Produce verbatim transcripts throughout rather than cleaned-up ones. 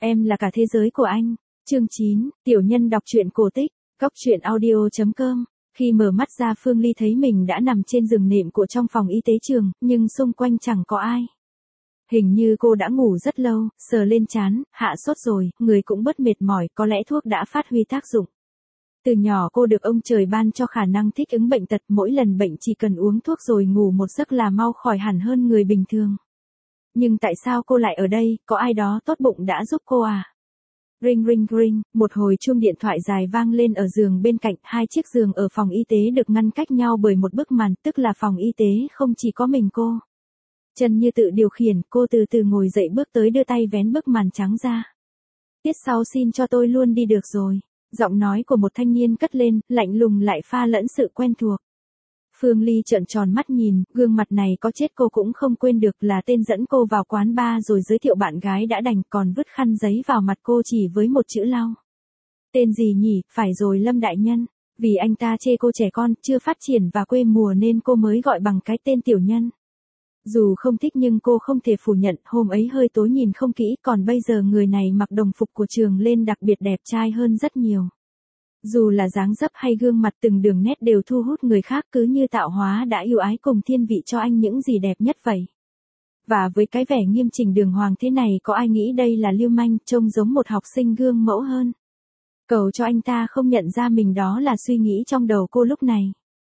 Em là cả thế giới của anh. Chương chín, tiểu nhân đọc truyện cổ tích, góc truyện audio chấm com. Khi mở mắt ra Phương Ly thấy mình đã nằm trên giường nệm của trong phòng y tế trường, nhưng xung quanh chẳng có ai. Hình như cô đã ngủ rất lâu, sờ lên trán, hạ sốt rồi, người cũng bớt mệt mỏi, có lẽ thuốc đã phát huy tác dụng. Từ nhỏ cô được ông trời ban cho khả năng thích ứng bệnh tật, mỗi lần bệnh chỉ cần uống thuốc rồi ngủ một giấc là mau khỏi hẳn hơn người bình thường. Nhưng tại sao cô lại ở đây, có ai đó tốt bụng đã giúp cô à? Ring ring ring, một hồi chuông điện thoại dài vang lên ở giường bên cạnh, hai chiếc giường ở phòng y tế được ngăn cách nhau bởi một bức màn, tức là phòng y tế không chỉ có mình cô. Chân như tự điều khiển, cô từ từ ngồi dậy bước tới đưa tay vén bức màn trắng ra. Tiết sau xin cho tôi luôn đi được rồi. Giọng nói của một thanh niên cất lên, lạnh lùng lại pha lẫn sự quen thuộc. Phương Ly trợn tròn mắt nhìn, gương mặt này có chết cô cũng không quên được, là tên dẫn cô vào quán bar rồi giới thiệu bạn gái đã đành, còn vứt khăn giấy vào mặt cô chỉ với một chữ lau. Tên gì nhỉ, phải rồi Lâm đại nhân. Vì anh ta chê cô trẻ con, chưa phát triển và quê mùa nên cô mới gọi bằng cái tên tiểu nhân. Dù không thích nhưng cô không thể phủ nhận, hôm ấy hơi tối nhìn không kỹ, còn bây giờ người này mặc đồng phục của trường lên đặc biệt đẹp trai hơn rất nhiều. Dù là dáng dấp hay gương mặt từng đường nét đều thu hút người khác, cứ như tạo hóa đã yêu ái cùng thiên vị cho anh những gì đẹp nhất vậy. Và với cái vẻ nghiêm chỉnh đường hoàng thế này, có ai nghĩ đây là lưu manh, trông giống một học sinh gương mẫu hơn. Cầu cho anh ta không nhận ra mình, đó là suy nghĩ trong đầu cô lúc này.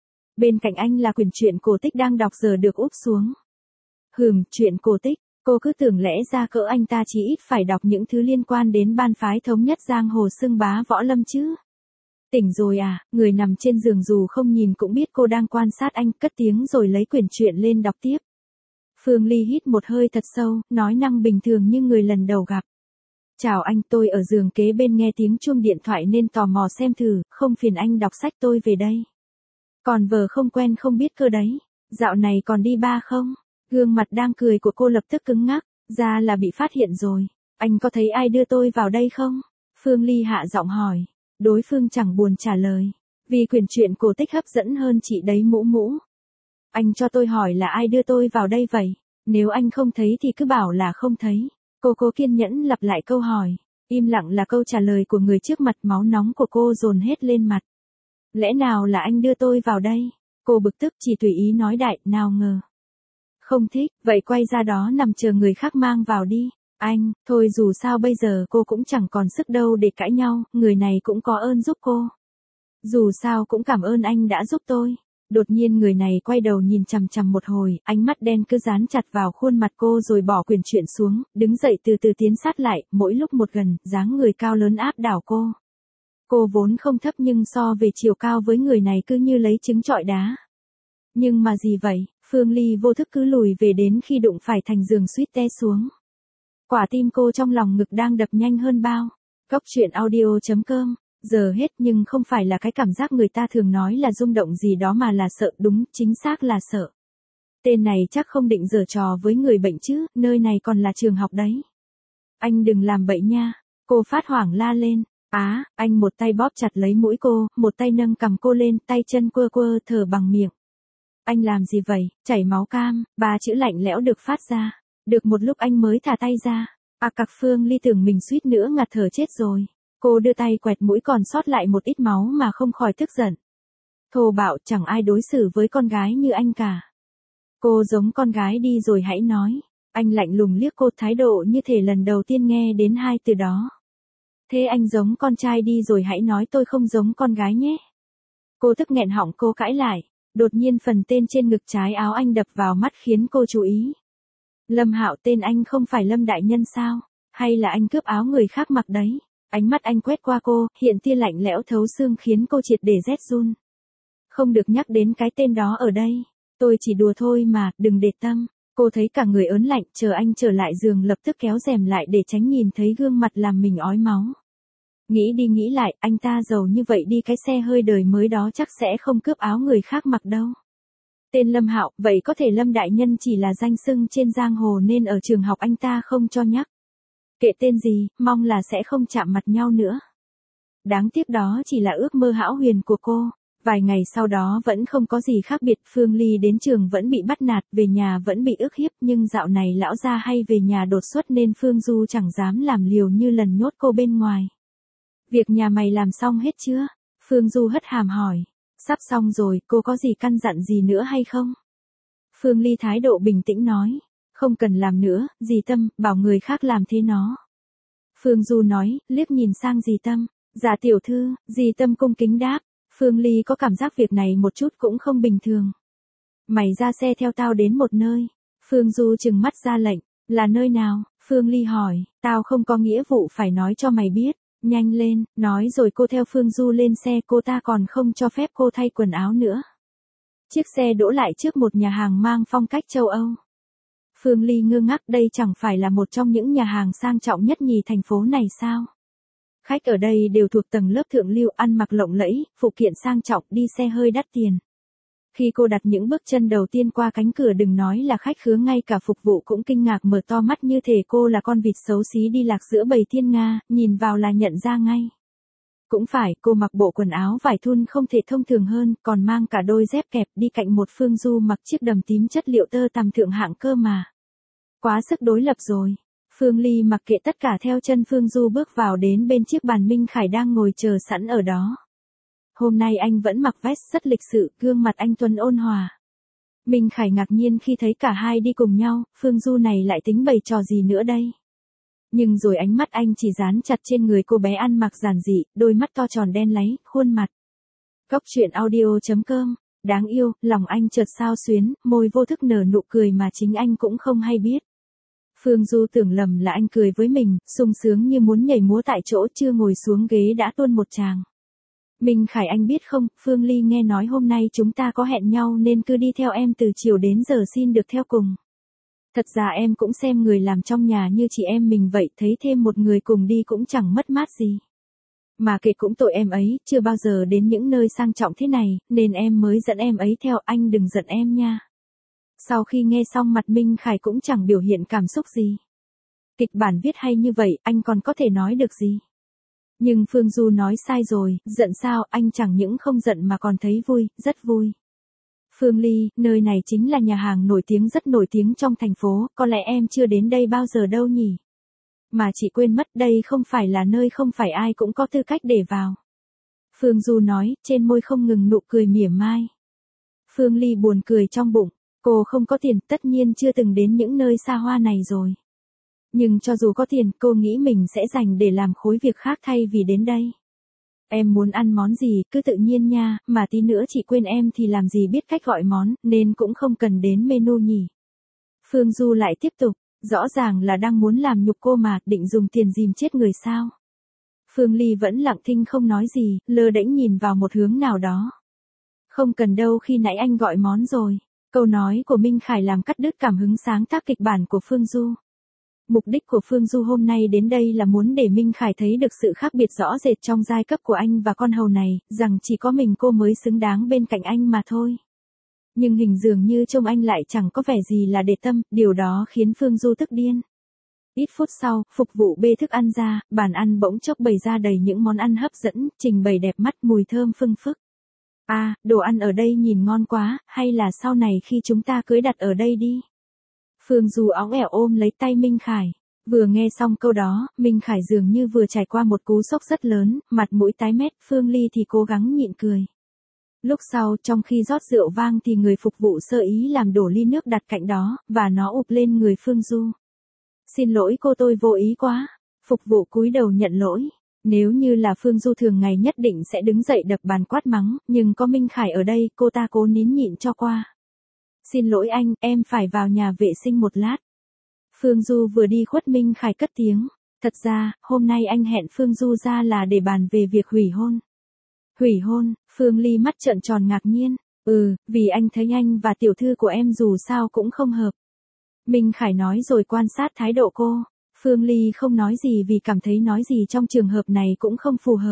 Bên cạnh anh là quyển truyện cổ tích đang đọc giờ được úp xuống. Hừm, chuyện cổ tích, cô cứ tưởng lẽ ra cỡ anh ta chỉ ít phải đọc những thứ liên quan đến ban phái thống nhất giang hồ xưng bá võ lâm chứ. Tỉnh rồi à, người nằm trên giường dù không nhìn cũng biết cô đang quan sát anh, cất tiếng rồi lấy quyển truyện lên đọc tiếp. Phương Ly hít một hơi thật sâu, nói năng bình thường như người lần đầu gặp. Chào anh, tôi ở giường kế bên nghe tiếng chuông điện thoại nên tò mò xem thử, không phiền anh đọc sách tôi về đây. Còn vờ không quen không biết cơ đấy, dạo này còn đi bar không? Gương mặt đang cười của cô lập tức cứng ngắc, ra là bị phát hiện rồi. Anh có thấy ai đưa tôi vào đây không? Phương Ly hạ giọng hỏi. Đối phương chẳng buồn trả lời. Vì quyển truyện cổ tích hấp dẫn hơn chị đấy mũ mũ. Anh cho tôi hỏi là ai đưa tôi vào đây vậy? Nếu anh không thấy thì cứ bảo là không thấy. Cô cố kiên nhẫn lặp lại câu hỏi. Im lặng là câu trả lời của người trước mặt, máu nóng của cô dồn hết lên mặt. Lẽ nào là anh đưa tôi vào đây? Cô bực tức chỉ tùy ý nói đại, nào ngờ. Không thích, vậy quay ra đó nằm chờ người khác mang vào đi. Anh, thôi dù sao bây giờ cô cũng chẳng còn sức đâu để cãi nhau, người này cũng có ơn giúp cô. Dù sao cũng cảm ơn anh đã giúp tôi. Đột nhiên người này quay đầu nhìn chằm chằm một hồi, ánh mắt đen cứ dán chặt vào khuôn mặt cô rồi bỏ quyển truyện xuống, đứng dậy từ từ tiến sát lại, mỗi lúc một gần, dáng người cao lớn áp đảo cô. Cô vốn không thấp nhưng so về chiều cao với người này cứ như lấy trứng trọi đá. Nhưng mà gì vậy, Phương Ly vô thức cứ lùi về đến khi đụng phải thành giường suýt té xuống. Quả tim cô trong lòng ngực đang đập nhanh hơn bao. Góc truyện audio chấm com, giờ hết, nhưng không phải là cái cảm giác người ta thường nói là rung động gì đó mà là sợ, đúng, chính xác là sợ. Tên này chắc không định giở trò với người bệnh chứ, nơi này còn là trường học đấy. Anh đừng làm bậy nha, cô phát hoảng la lên. Á, à, anh một tay bóp chặt lấy mũi cô, một tay nâng cằm cô lên, tay chân quơ quơ thở bằng miệng. Anh làm gì vậy, chảy máu cam, ba chữ lạnh lẽo được phát ra. Được một lúc anh mới thả tay ra. À cặc, Phương Ly tưởng mình suýt nữa ngạt thở chết rồi. Cô đưa tay quẹt mũi còn sót lại một ít máu mà không khỏi tức giận. Thô bạo, chẳng ai đối xử với con gái như anh cả. Cô giống con gái đi rồi hãy nói. Anh lạnh lùng liếc cô, thái độ như thể lần đầu tiên nghe đến hai từ đó. Thế anh giống con trai đi rồi hãy nói, tôi không giống con gái nhé. Cô tức nghẹn họng, cô cãi lại. Đột nhiên phần tên trên ngực trái áo anh đập vào mắt khiến cô chú ý. Lâm Hạo, tên anh không phải Lâm đại nhân sao? Hay là anh cướp áo người khác mặc đấy? Ánh mắt anh quét qua cô, hiện tia lạnh lẽo thấu xương khiến cô triệt để rét run. Không được nhắc đến cái tên đó ở đây. Tôi chỉ đùa thôi mà, đừng để tâm. Cô thấy cả người ớn lạnh, chờ anh trở lại giường lập tức kéo rèm lại để tránh nhìn thấy gương mặt làm mình ói máu. Nghĩ đi nghĩ lại, anh ta giàu như vậy đi cái xe hơi đời mới đó chắc sẽ không cướp áo người khác mặc đâu. Tên Lâm Hạo, vậy có thể Lâm đại nhân chỉ là danh xưng trên giang hồ nên ở trường học anh ta không cho nhắc. Kệ tên gì, mong là sẽ không chạm mặt nhau nữa. Đáng tiếc đó chỉ là ước mơ hão huyền của cô. Vài ngày sau đó vẫn không có gì khác biệt, Phương Ly đến trường vẫn bị bắt nạt, về nhà vẫn bị ức hiếp, nhưng dạo này lão gia hay về nhà đột xuất nên Phương Du chẳng dám làm liều như lần nhốt cô bên ngoài. Việc nhà mày làm xong hết chưa? Phương Du hất hàm hỏi. Sắp xong rồi, cô có gì căn dặn gì nữa hay không? Phương Ly thái độ bình tĩnh nói. Không cần làm nữa, dì Tâm, bảo người khác làm thế nó. Phương Du nói, liếc nhìn sang dì Tâm. Dạ tiểu thư, dì Tâm cung kính đáp. Phương Ly có cảm giác việc này một chút cũng không bình thường. Mày ra xe theo tao đến một nơi. Phương Du trừng mắt ra lệnh. Là nơi nào? Phương Ly hỏi. Tao không có nghĩa vụ phải nói cho mày biết. Nhanh lên, nói rồi cô theo Phương Du lên xe, cô ta còn không cho phép cô thay quần áo nữa. Chiếc xe đỗ lại trước một nhà hàng mang phong cách châu Âu. Phương Ly ngơ ngác, đây chẳng phải là một trong những nhà hàng sang trọng nhất nhì thành phố này sao? Khách ở đây đều thuộc tầng lớp thượng lưu, ăn mặc lộng lẫy, phụ kiện sang trọng, đi xe hơi đắt tiền. Khi cô đặt những bước chân đầu tiên qua cánh cửa, đừng nói là khách khứa, ngay cả phục vụ cũng kinh ngạc mở to mắt như thể cô là con vịt xấu xí đi lạc giữa bầy thiên nga, nhìn vào là nhận ra ngay. Cũng phải, cô mặc bộ quần áo vải thun không thể thông thường hơn, còn mang cả đôi dép kẹp, đi cạnh một Phương Du mặc chiếc đầm tím chất liệu tơ tằm thượng hạng cơ mà. Quá sức đối lập rồi. Phương Ly mặc kệ tất cả theo chân Phương Du bước vào đến bên chiếc bàn Minh Khải đang ngồi chờ sẵn ở đó. Hôm nay anh vẫn mặc vest rất lịch sự, gương mặt anh tuấn ôn hòa. Minh Khải ngạc nhiên khi thấy cả hai đi cùng nhau, Phương Du này lại tính bày trò gì nữa đây? Nhưng rồi ánh mắt anh chỉ dán chặt trên người cô bé ăn mặc giản dị, đôi mắt to tròn đen láy, khuôn mặt. Cóc truyện audio chấm com, đáng yêu, lòng anh chợt xao xuyến, môi vô thức nở nụ cười mà chính anh cũng không hay biết. Phương Du tưởng lầm là anh cười với mình, sung sướng như muốn nhảy múa tại chỗ, chưa ngồi xuống ghế đã tuôn một tràng. Minh Khải, anh biết không, Phương Ly nghe nói hôm nay chúng ta có hẹn nhau nên cứ đi theo em từ chiều đến giờ xin được theo cùng. Thật ra em cũng xem người làm trong nhà như chị em mình vậy, thấy thêm một người cùng đi cũng chẳng mất mát gì. Mà kệ cũng tội em ấy, chưa bao giờ đến những nơi sang trọng thế này, nên em mới dẫn em ấy theo, anh đừng giận em nha. Sau khi nghe xong mặt Minh Khải cũng chẳng biểu hiện cảm xúc gì. Kịch bản viết hay như vậy, anh còn có thể nói được gì? Nhưng Phương Du nói sai rồi, giận sao, anh chẳng những không giận mà còn thấy vui, rất vui. Phương Ly, nơi này chính là nhà hàng nổi tiếng, rất nổi tiếng trong thành phố, có lẽ em chưa đến đây bao giờ đâu nhỉ? Mà chị quên mất, đây không phải là nơi không phải ai cũng có tư cách để vào. Phương Du nói, trên môi không ngừng nụ cười mỉa mai. Phương Ly buồn cười trong bụng, cô không có tiền, tất nhiên chưa từng đến những nơi xa hoa này rồi. Nhưng cho dù có tiền, cô nghĩ mình sẽ dành để làm khối việc khác thay vì đến đây. Em muốn ăn món gì, cứ tự nhiên nha, mà tí nữa chị quên em thì làm gì biết cách gọi món, nên cũng không cần đến menu nhỉ. Phương Du lại tiếp tục, rõ ràng là đang muốn làm nhục cô mà, định dùng tiền dìm chết người sao. Phương Ly vẫn lặng thinh không nói gì, lơ đễnh nhìn vào một hướng nào đó. Không cần đâu, khi nãy anh gọi món rồi. Câu nói của Minh Khải làm cắt đứt cảm hứng sáng tác kịch bản của Phương Du. Mục đích của Phương Du hôm nay đến đây là muốn để Minh Khải thấy được sự khác biệt rõ rệt trong giai cấp của anh và con hầu này, rằng chỉ có mình cô mới xứng đáng bên cạnh anh mà thôi. Nhưng hình dường như trông anh lại chẳng có vẻ gì là để tâm, điều đó khiến Phương Du tức điên. Ít phút sau, phục vụ bê thức ăn ra, bàn ăn bỗng chốc bày ra đầy những món ăn hấp dẫn, trình bày đẹp mắt, mùi thơm phưng phức. À, đồ ăn ở đây nhìn ngon quá, hay là sau này khi chúng ta cưới đặt ở đây đi. Phương Du óng ẻo ôm lấy tay Minh Khải. Vừa nghe xong câu đó, Minh Khải dường như vừa trải qua một cú sốc rất lớn, mặt mũi tái mét, Phương Ly thì cố gắng nhịn cười. Lúc sau, trong khi rót rượu vang thì người phục vụ sơ ý làm đổ ly nước đặt cạnh đó, và nó ụp lên người Phương Du. Xin lỗi cô, tôi vô ý quá. Phục vụ cúi đầu nhận lỗi. Nếu như là Phương Du thường ngày nhất định sẽ đứng dậy đập bàn quát mắng, nhưng có Minh Khải ở đây, cô ta cố nín nhịn cho qua. Xin lỗi anh, em phải vào nhà vệ sinh một lát. Phương Du vừa đi khuất Minh Khải cất tiếng. Thật ra, hôm nay anh hẹn Phương Du ra là để bàn về việc hủy hôn. Hủy hôn, Phương Ly mắt trợn tròn ngạc nhiên. Ừ, vì anh thấy anh và tiểu thư của em dù sao cũng không hợp. Minh Khải nói rồi quan sát thái độ cô. Phương Ly không nói gì vì cảm thấy nói gì trong trường hợp này cũng không phù hợp.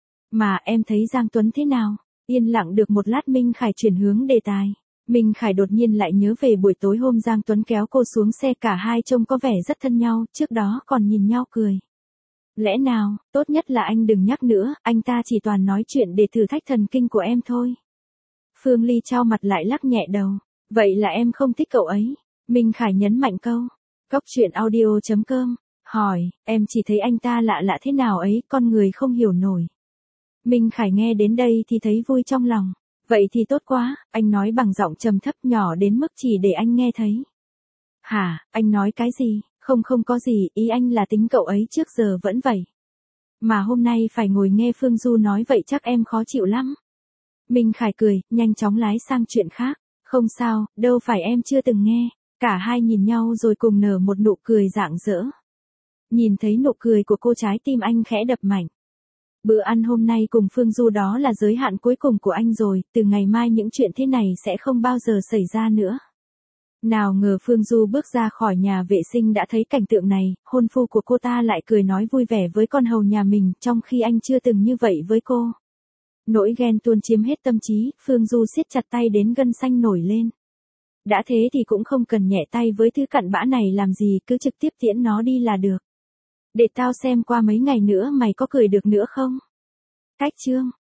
Mà em thấy Giang Tuấn thế nào? Yên lặng được một lát Minh Khải chuyển hướng đề tài. Minh Khải đột nhiên lại nhớ về buổi tối hôm Giang Tuấn kéo cô xuống xe, cả hai trông có vẻ rất thân nhau, trước đó còn nhìn nhau cười. Lẽ nào, tốt nhất là anh đừng nhắc nữa, anh ta chỉ toàn nói chuyện để thử thách thần kinh của em thôi. Phương Ly chau mặt lại lắc nhẹ đầu. Vậy là em không thích cậu ấy. Minh Khải nhấn mạnh câu. Cóc truyện audio chấm com. Hỏi, em chỉ thấy anh ta lạ lạ thế nào ấy, con người không hiểu nổi. Minh Khải nghe đến đây thì thấy vui trong lòng. Vậy thì tốt quá, anh nói bằng giọng trầm thấp nhỏ đến mức chỉ để anh nghe thấy. Hả, anh nói cái gì? Không không có gì, ý anh là tính cậu ấy trước giờ vẫn vậy. Mà hôm nay phải ngồi nghe Phương Du nói vậy chắc em khó chịu lắm. Minh Khải cười, nhanh chóng lái sang chuyện khác. Không sao, đâu phải em chưa từng nghe. Cả hai nhìn nhau rồi cùng nở một nụ cười rạng rỡ. Nhìn thấy nụ cười của cô trái tim anh khẽ đập mạnh. Bữa ăn hôm nay cùng Phương Du đó là giới hạn cuối cùng của anh rồi, từ ngày mai những chuyện thế này sẽ không bao giờ xảy ra nữa. Nào ngờ Phương Du bước ra khỏi nhà vệ sinh đã thấy cảnh tượng này, hôn phu của cô ta lại cười nói vui vẻ với con hầu nhà mình, trong khi anh chưa từng như vậy với cô. Nỗi ghen tuôn chiếm hết tâm trí, Phương Du siết chặt tay đến gân xanh nổi lên. Đã thế thì cũng không cần nhẹ tay với thứ cặn bã này làm gì, cứ trực tiếp tiễn nó đi là được. Để tao xem qua mấy ngày nữa mày có cười được nữa không? Cách chương